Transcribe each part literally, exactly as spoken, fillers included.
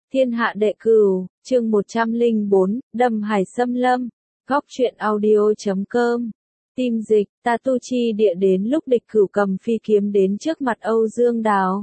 Thiên hạ đệ cửu, chương một trăm lẻ bốn, đâm hải xâm lâm, góc truyện audio chấm com. Tim dịch, ta tu chi địa đến lúc địch cửu cầm phi kiếm đến trước mặt Âu Dương Đào.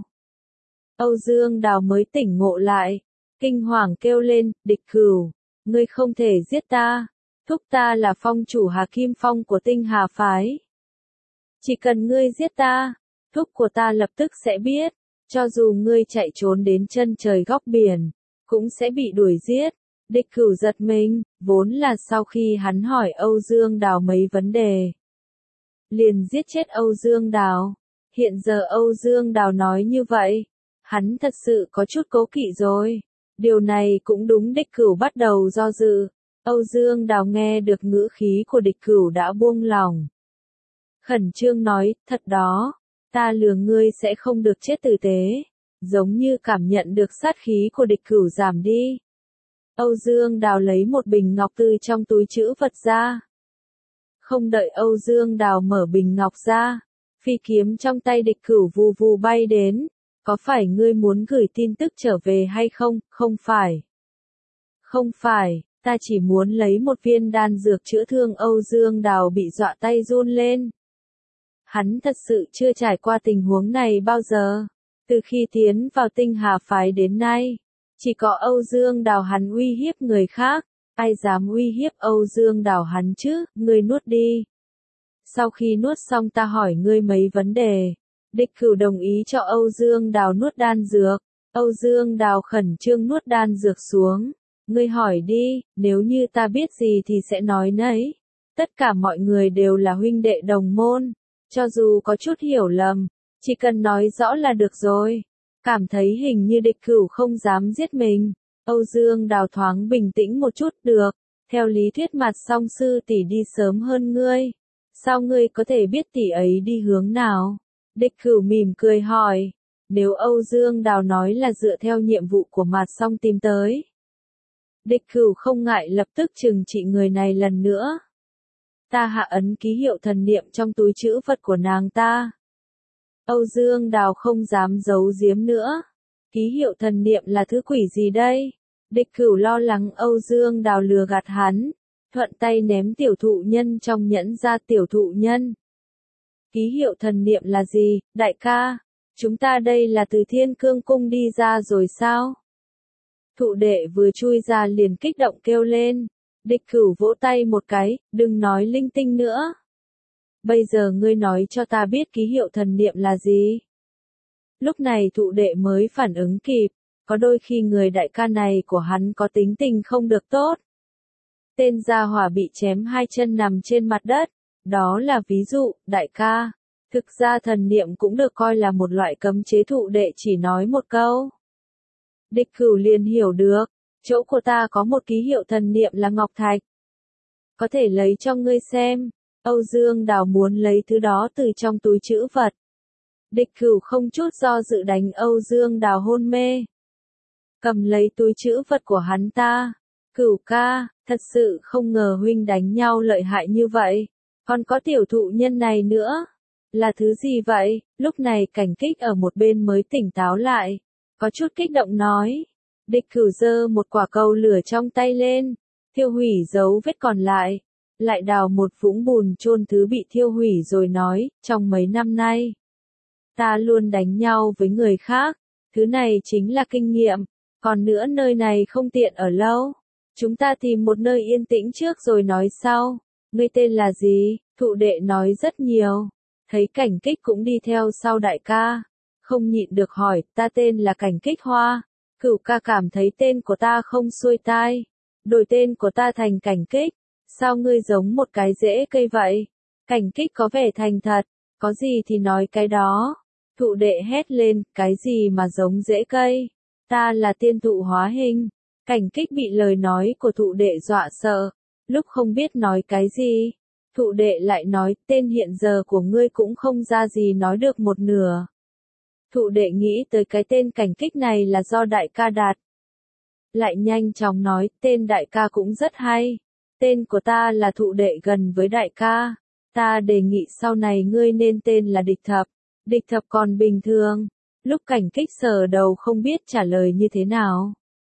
Âu Dương Đào mới tỉnh ngộ lại, kinh hoàng kêu lên, địch cửu, ngươi không thể giết ta, thúc ta là phong chủ Hà Kim Phong của Tinh Hà Phái. Chỉ cần ngươi giết ta, thúc của ta lập tức sẽ biết, cho dù ngươi chạy trốn đến chân trời góc biển, cũng sẽ bị đuổi giết. Địch cửu giật mình, vốn là sau khi hắn hỏi Âu Dương Đào mấy vấn đề, liền giết chết Âu Dương Đào. Hiện giờ Âu Dương Đào nói như vậy, hắn thật sự có chút cố kỵ rồi. Điều này cũng đúng, địch cửu bắt đầu do dự. Âu Dương Đào nghe được ngữ khí của địch cửu đã buông lòng. Khẩn trương nói, thật đó, ta lừa ngươi sẽ không được chết tử tế. Giống như cảm nhận được sát khí của địch cửu giảm đi. Âu Dương Đào lấy một bình ngọc từ trong túi trữ vật ra. Không đợi Âu Dương Đào mở bình ngọc ra, phi kiếm trong tay địch cửu vù vù bay đến. Có phải ngươi muốn gửi tin tức trở về hay không? Không phải. Không phải, ta chỉ muốn lấy một viên đan dược chữa thương. Âu Dương Đào bị dọa tay run lên. Hắn thật sự chưa trải qua tình huống này bao giờ. Từ khi tiến vào Tinh Hà Phái đến nay, chỉ có Âu Dương Đào hắn uy hiếp người khác, ai dám uy hiếp Âu Dương Đào hắn chứ, ngươi nuốt đi. Sau khi nuốt xong ta hỏi ngươi mấy vấn đề. Địch cửu đồng ý cho Âu Dương Đào nuốt đan dược. Âu Dương Đào khẩn trương nuốt đan dược xuống. Ngươi hỏi đi, nếu như ta biết gì thì sẽ nói nấy. Tất cả mọi người đều là huynh đệ đồng môn, cho dù có chút hiểu lầm, chỉ cần nói rõ là được rồi. Cảm thấy hình như địch cửu không dám giết mình, Âu Dương Đào thoáng bình tĩnh một chút. Được, theo lý thuyết Mạt Song sư tỷ đi sớm hơn ngươi, sao ngươi có thể biết tỷ ấy đi hướng nào? Địch cửu mỉm cười hỏi. Nếu Âu Dương Đào nói là dựa theo nhiệm vụ của Mạt Song tìm tới, địch cửu không ngại lập tức trừng trị người này lần nữa. Ta hạ ấn ký hiệu thần niệm trong túi trữ vật của nàng ta. Âu Dương Đào không dám giấu giếm nữa. Ký hiệu thần niệm là thứ quỷ gì đây? Địch cửu lo lắng Âu Dương Đào lừa gạt hắn, thuận tay ném tiểu thụ nhân trong nhẫn ra. Tiểu thụ nhân, ký hiệu thần niệm là gì, đại ca? Chúng ta đây là từ Thiên Cương Cung đi ra rồi sao? Thụ đệ vừa chui ra liền kích động kêu lên. Địch cửu vỗ tay một cái, đừng nói linh tinh nữa. Bây giờ ngươi nói cho ta biết ký hiệu thần niệm là gì? Lúc này thụ đệ mới phản ứng kịp, có đôi khi người đại ca này của hắn có tính tình không được tốt. Tên gia hỏa bị chém hai chân nằm trên mặt đất, đó là ví dụ, đại ca. Thực ra thần niệm cũng được coi là một loại cấm chế. Thụ đệ chỉ nói một câu, địch cửu liền hiểu được. Chỗ của ta có một ký hiệu thần niệm là ngọc thạch, có thể lấy cho ngươi xem. Âu Dương Đào muốn lấy thứ đó từ trong túi trữ vật. Địch cửu không chút do dự đánh Âu Dương Đào hôn mê, cầm lấy túi trữ vật của hắn ta. Cửu ca, thật sự không ngờ huynh đánh nhau lợi hại như vậy. Còn có tiểu thụ nhân này nữa, là thứ gì vậy? Lúc này Cảnh Kích ở một bên mới tỉnh táo lại, có chút kích động nói. Địch cửu giơ một quả cầu lửa trong tay lên, thiêu hủy dấu vết còn lại, lại đào một vũng bùn chôn thứ bị thiêu hủy rồi nói, trong mấy năm nay, ta luôn đánh nhau với người khác, thứ này chính là kinh nghiệm, còn nữa nơi này không tiện ở lâu, chúng ta tìm một nơi yên tĩnh trước rồi nói sau. Ngươi tên là gì? Thụ đệ nói rất nhiều, thấy Cảnh Kích cũng đi theo sau đại ca, không nhịn được hỏi, ta tên là Cảnh Kích Hoa. Cửu ca cảm thấy tên của ta không xuôi tai, đổi tên của ta thành Cảnh Kích. Sao ngươi giống một cái rễ cây vậy? Cảnh Kích có vẻ thành thật, có gì thì nói cái đó. Thụ đệ hét lên, cái gì mà giống rễ cây? Ta là tiên thụ hóa hình. Cảnh Kích bị lời nói của thụ đệ dọa sợ, lúc không biết nói cái gì. Thụ đệ lại nói, tên hiện giờ của ngươi cũng không ra gì nói được một nửa. Thụ đệ nghĩ tới cái tên Cảnh Kích này là do đại ca đặt. Lại nhanh chóng nói, tên đại ca cũng rất hay. Tên của ta là thụ đệ gần với đại ca. Ta đề nghị sau này ngươi nên tên là Địch Thập. Địch Thập còn bình thường. Lúc Cảnh Kích sờ đầu không biết trả lời như thế nào.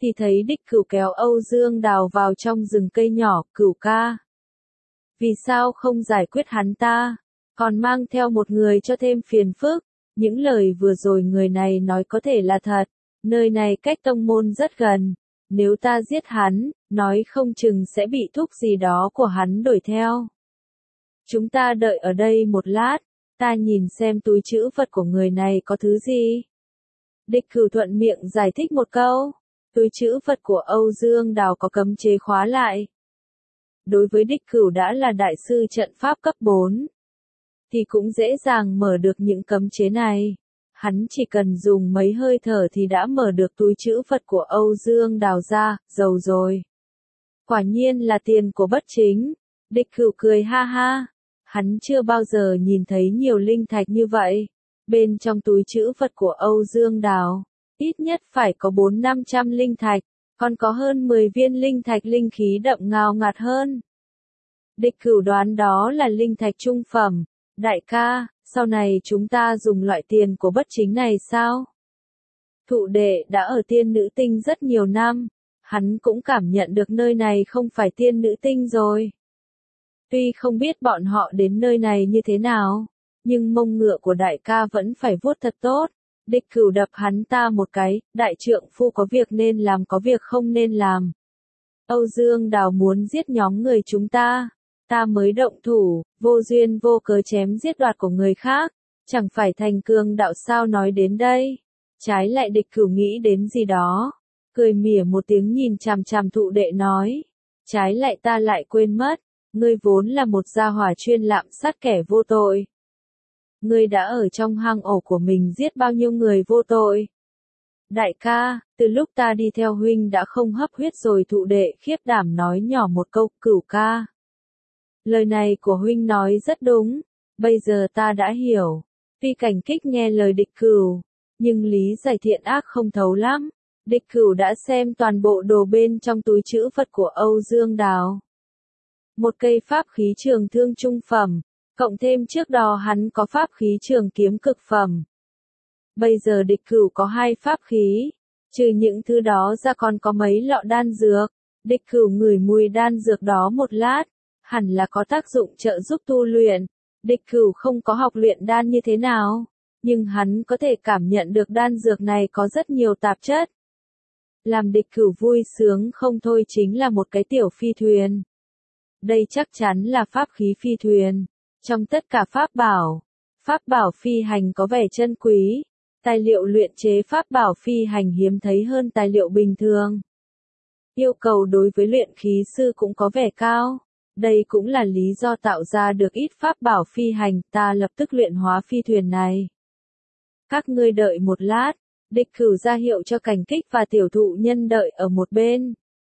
thì thấy địch cửu kéo Âu Dương Đào vào trong rừng cây nhỏ. Cửu ca, vì sao không giải quyết hắn ta, còn mang theo một người cho thêm phiền phức? Những lời vừa rồi người này nói có thể là thật, nơi này cách tông môn rất gần, nếu ta giết hắn, nói không chừng sẽ bị thúc gì đó của hắn đuổi theo. Chúng ta đợi ở đây một lát, ta nhìn xem túi trữ vật của người này có thứ gì. Địch Cửu thuận miệng giải thích một câu, túi trữ vật của Âu Dương Đào có cấm chế khóa lại. Đối với Địch Cửu đã là đại sư trận pháp cấp bốn, thì cũng dễ dàng mở được những cấm chế này. Hắn chỉ cần dùng mấy hơi thở thì đã mở được túi trữ vật của Âu Dương Đào ra, giàu rồi. Quả nhiên là tiền của Bất Chính. Địch Cửu cười ha ha. Hắn chưa bao giờ nhìn thấy nhiều linh thạch như vậy. Bên trong túi trữ vật của Âu Dương Đào, ít nhất phải có bốn năm trăm linh thạch, còn có hơn mười viên linh thạch linh khí đậm ngào ngạt hơn. Địch Cửu đoán đó là linh thạch trung phẩm. Đại ca, sau này chúng ta dùng loại tiền của Bất Chính này sao? Thụ đệ đã ở tiên nữ tinh rất nhiều năm, hắn cũng cảm nhận được nơi này không phải tiên nữ tinh rồi. Tuy không biết bọn họ đến nơi này như thế nào, nhưng mông ngựa của đại ca vẫn phải vuốt thật tốt. Địch Cửu đập hắn ta một cái, đại trượng phu có việc nên làm có việc không nên làm. Âu Dương Đào muốn giết nhóm người chúng ta, ta mới động thủ, vô duyên vô cớ chém giết đoạt của người khác, chẳng phải thành cường đạo sao? Nói đến đây, trái lại Địch Cửu nghĩ đến gì đó, cười mỉa một tiếng nhìn chằm chằm thụ đệ nói, trái lại ta lại quên mất, ngươi vốn là một gia hỏa chuyên lạm sát kẻ vô tội. Ngươi đã ở trong hang ổ của mình giết bao nhiêu người vô tội? Đại ca, từ lúc ta đi theo huynh đã không hấp huyết rồi. Thụ đệ khiếp đảm nói nhỏ một câu. Cửu ca, lời này của huynh nói rất đúng, bây giờ ta đã hiểu. Tuy Cảnh Kích nghe lời Địch Cửu, nhưng lý giải thiện ác không thấu lắm. Địch Cửu đã xem toàn bộ đồ bên trong túi trữ vật của Âu Dương Đào. Một cây pháp khí trường thương trung phẩm, cộng thêm trước đó hắn có pháp khí trường kiếm cực phẩm. Bây giờ Địch Cửu có hai pháp khí, trừ những thứ đó ra còn có mấy lọ đan dược. Địch Cửu ngửi mùi đan dược đó một lát, hẳn là có tác dụng trợ giúp tu luyện. Địch Cửu không có học luyện đan như thế nào, nhưng hắn có thể cảm nhận được đan dược này có rất nhiều tạp chất. Làm Địch Cửu vui sướng không thôi chính là một cái tiểu phi thuyền. Đây chắc chắn là pháp khí phi thuyền. Trong tất cả pháp bảo, pháp bảo phi hành có vẻ chân quý. Tài liệu luyện chế pháp bảo phi hành hiếm thấy hơn tài liệu bình thường. Yêu cầu đối với luyện khí sư cũng có vẻ cao. Đây cũng là lý do tạo ra được ít pháp bảo phi hành. Ta lập tức luyện hóa phi thuyền này. Các ngươi đợi một lát. Địch Cửu ra hiệu cho Cảnh Kích và tiểu thụ nhân đợi ở một bên.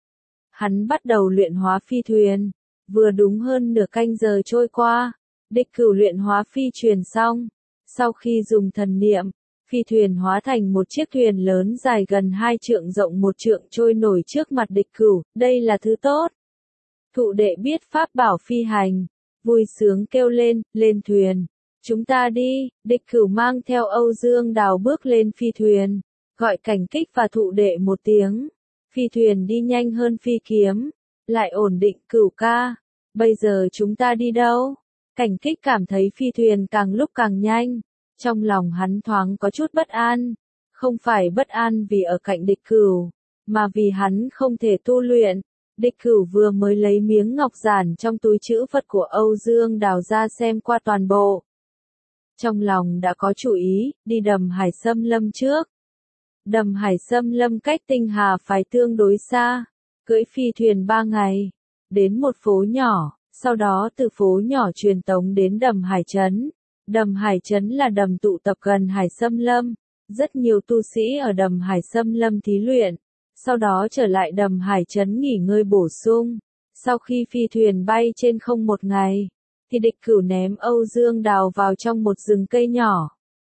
Hắn bắt đầu luyện hóa phi thuyền. Vừa đúng hơn nửa canh giờ trôi qua, Địch Cửu luyện hóa phi thuyền xong. Sau khi dùng thần niệm, phi thuyền hóa thành một chiếc thuyền lớn dài gần hai trượng rộng một trượng trôi nổi trước mặt Địch Cửu. Đây là thứ tốt. Thụ đệ biết pháp bảo phi hành, vui sướng kêu lên, lên thuyền. Chúng ta đi. Địch Cửu mang theo Âu Dương Đào bước lên phi thuyền, gọi Cảnh Kích và thụ đệ một tiếng. Phi thuyền đi nhanh hơn phi kiếm, lại ổn định. Cửu ca, bây giờ chúng ta đi đâu? Cảnh Kích cảm thấy phi thuyền càng lúc càng nhanh, trong lòng hắn thoáng có chút bất an, không phải bất an vì ở cạnh Địch Cửu, mà vì hắn không thể tu luyện. Địch Cửu vừa mới lấy miếng ngọc giản trong túi trữ vật của Âu Dương Đào ra xem qua toàn bộ. Trong lòng đã có chủ ý, đi đầm Hải Xâm Lâm trước. Đầm Hải Xâm Lâm cách Tinh Hà Phái tương đối xa, cưỡi phi thuyền ba ngày, đến một phố nhỏ, sau đó từ phố nhỏ truyền tống đến đầm Hải Trấn. Đầm Hải Trấn là đầm tụ tập gần Hải Xâm Lâm, rất nhiều tu sĩ ở đầm Hải Xâm Lâm thí luyện, sau đó trở lại đầm Hải Trấn nghỉ ngơi bổ sung. Sau khi phi thuyền bay trên không một ngày, thì Địch Cửu ném Âu Dương Đào vào trong một rừng cây nhỏ.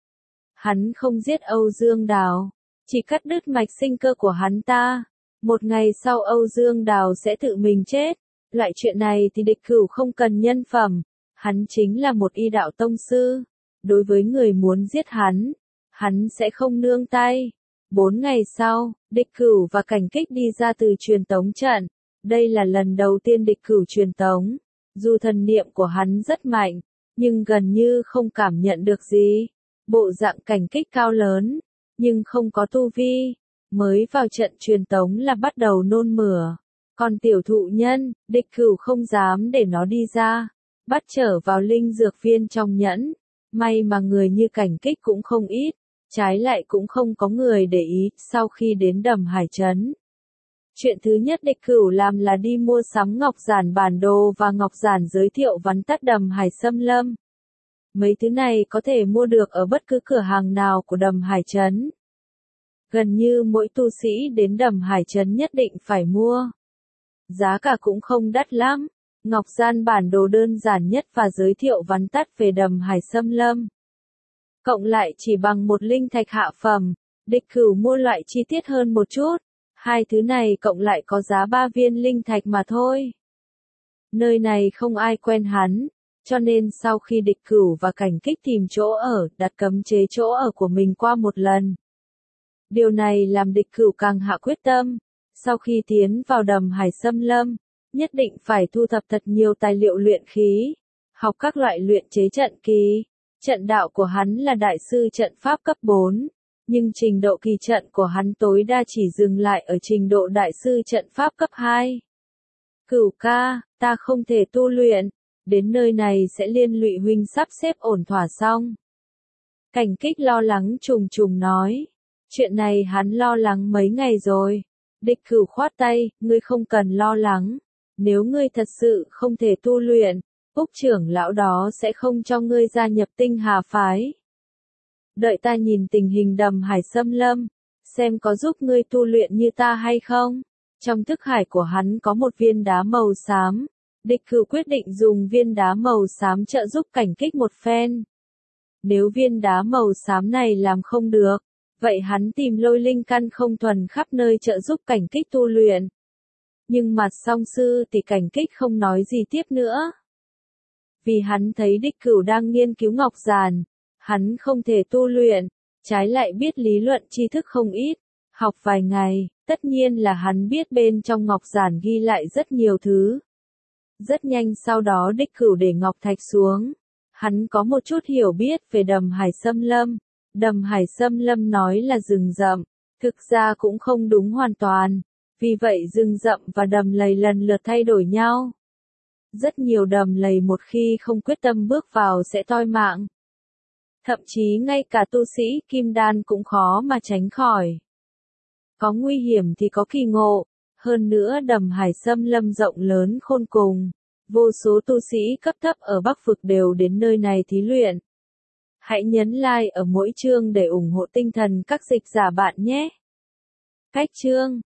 Hắn không giết Âu Dương Đào, chỉ cắt đứt mạch sinh cơ của hắn ta. Một ngày sau Âu Dương Đào sẽ tự mình chết. Loại chuyện này thì Địch Cửu không cần nhân phẩm. Hắn chính là một y đạo tông sư. Đối với người muốn giết hắn, hắn sẽ không nương tay. Bốn ngày sau, Địch Cửu và Cảnh Kích đi ra từ truyền tống trận. Đây là lần đầu tiên Địch Cửu truyền tống. Dù thần niệm của hắn rất mạnh, nhưng gần như không cảm nhận được gì. Bộ dạng Cảnh Kích cao lớn, nhưng không có tu vi. Mới vào trận truyền tống là bắt đầu nôn mửa. Còn tiểu thụ nhân, Địch Cửu không dám để nó đi ra. Bắt trở vào linh dược viên trong nhẫn. May mà người như Cảnh Kích cũng không ít. Trái lại cũng không có người để ý, sau khi đến Đầm Hải Trấn. Chuyện thứ nhất Địch Cửu làm là đi mua sắm ngọc giản bản đồ và ngọc giản giới thiệu vắn tắt Đầm Hải Xâm Lâm. Mấy thứ này có thể mua được ở bất cứ cửa hàng nào của Đầm Hải Trấn. Gần như mỗi tu sĩ đến Đầm Hải Trấn nhất định phải mua. Giá cả cũng không đắt lắm. Ngọc giản bản đồ đơn giản nhất và giới thiệu vắn tắt về Đầm Hải Xâm Lâm. Cộng lại chỉ bằng một linh thạch hạ phẩm, Địch Cửu mua loại chi tiết hơn một chút. Hai thứ này cộng lại có giá ba viên linh thạch mà thôi. Nơi này không ai quen hắn, cho nên sau khi Địch Cửu và Cảnh Kích tìm chỗ ở, đặt cấm chế chỗ ở của mình qua một lần. Điều này làm Địch Cửu càng hạ quyết tâm, sau khi tiến vào Đầm Hải Xâm Lâm, nhất định phải thu thập thật nhiều tài liệu luyện khí, học các loại luyện chế trận kỳ. Trận đạo của hắn là đại sư trận pháp cấp bốn, nhưng trình độ kỳ trận của hắn tối đa chỉ dừng lại ở trình độ đại sư trận pháp cấp hai. Cửu ca, ta không thể tu luyện, đến nơi này sẽ liên lụy huynh sắp xếp ổn thỏa xong. Cảnh Kích lo lắng trùng trùng nói, chuyện này hắn lo lắng mấy ngày rồi. Địch Cửu khoát tay, ngươi không cần lo lắng, nếu ngươi thật sự không thể tu luyện, Úc trưởng lão đó sẽ không cho ngươi gia nhập Tinh Hà phái. Đợi ta nhìn tình hình Đầm Hải Xâm Lâm, xem có giúp ngươi tu luyện như ta hay không. Trong thức hải của hắn có một viên đá màu xám. Địch Cửu quyết định dùng viên đá màu xám trợ giúp Cảnh Kích một phen. Nếu viên đá màu xám này làm không được, vậy hắn tìm lôi linh căn không thuần khắp nơi trợ giúp Cảnh Kích tu luyện. Nhưng mặt song sư thì Cảnh Kích không nói gì tiếp nữa. Vì hắn thấy Địch Cửu đang nghiên cứu ngọc giản, hắn không thể tu luyện, trái lại biết lý luận tri thức không ít, học vài ngày, tất nhiên là hắn biết bên trong ngọc giản ghi lại rất nhiều thứ. Rất nhanh sau đó Địch Cửu để ngọc thạch xuống, hắn có một chút hiểu biết về Đầm Hải Xâm Lâm. Đầm Hải Xâm Lâm nói là rừng rậm, thực ra cũng không đúng hoàn toàn, vì vậy rừng rậm và đầm lầy lần lượt thay đổi nhau. Rất nhiều đầm lầy một khi không quyết tâm bước vào sẽ toi mạng. Thậm chí ngay cả tu sĩ kim đan cũng khó mà tránh khỏi. Có nguy hiểm thì có kỳ ngộ, hơn nữa Đầm Hải Xâm Lâm rộng lớn khôn cùng. Vô số tu sĩ cấp thấp ở Bắc Vực đều đến nơi này thí luyện. Hãy nhấn like ở mỗi chương để ủng hộ tinh thần các dịch giả bạn nhé. Cách chương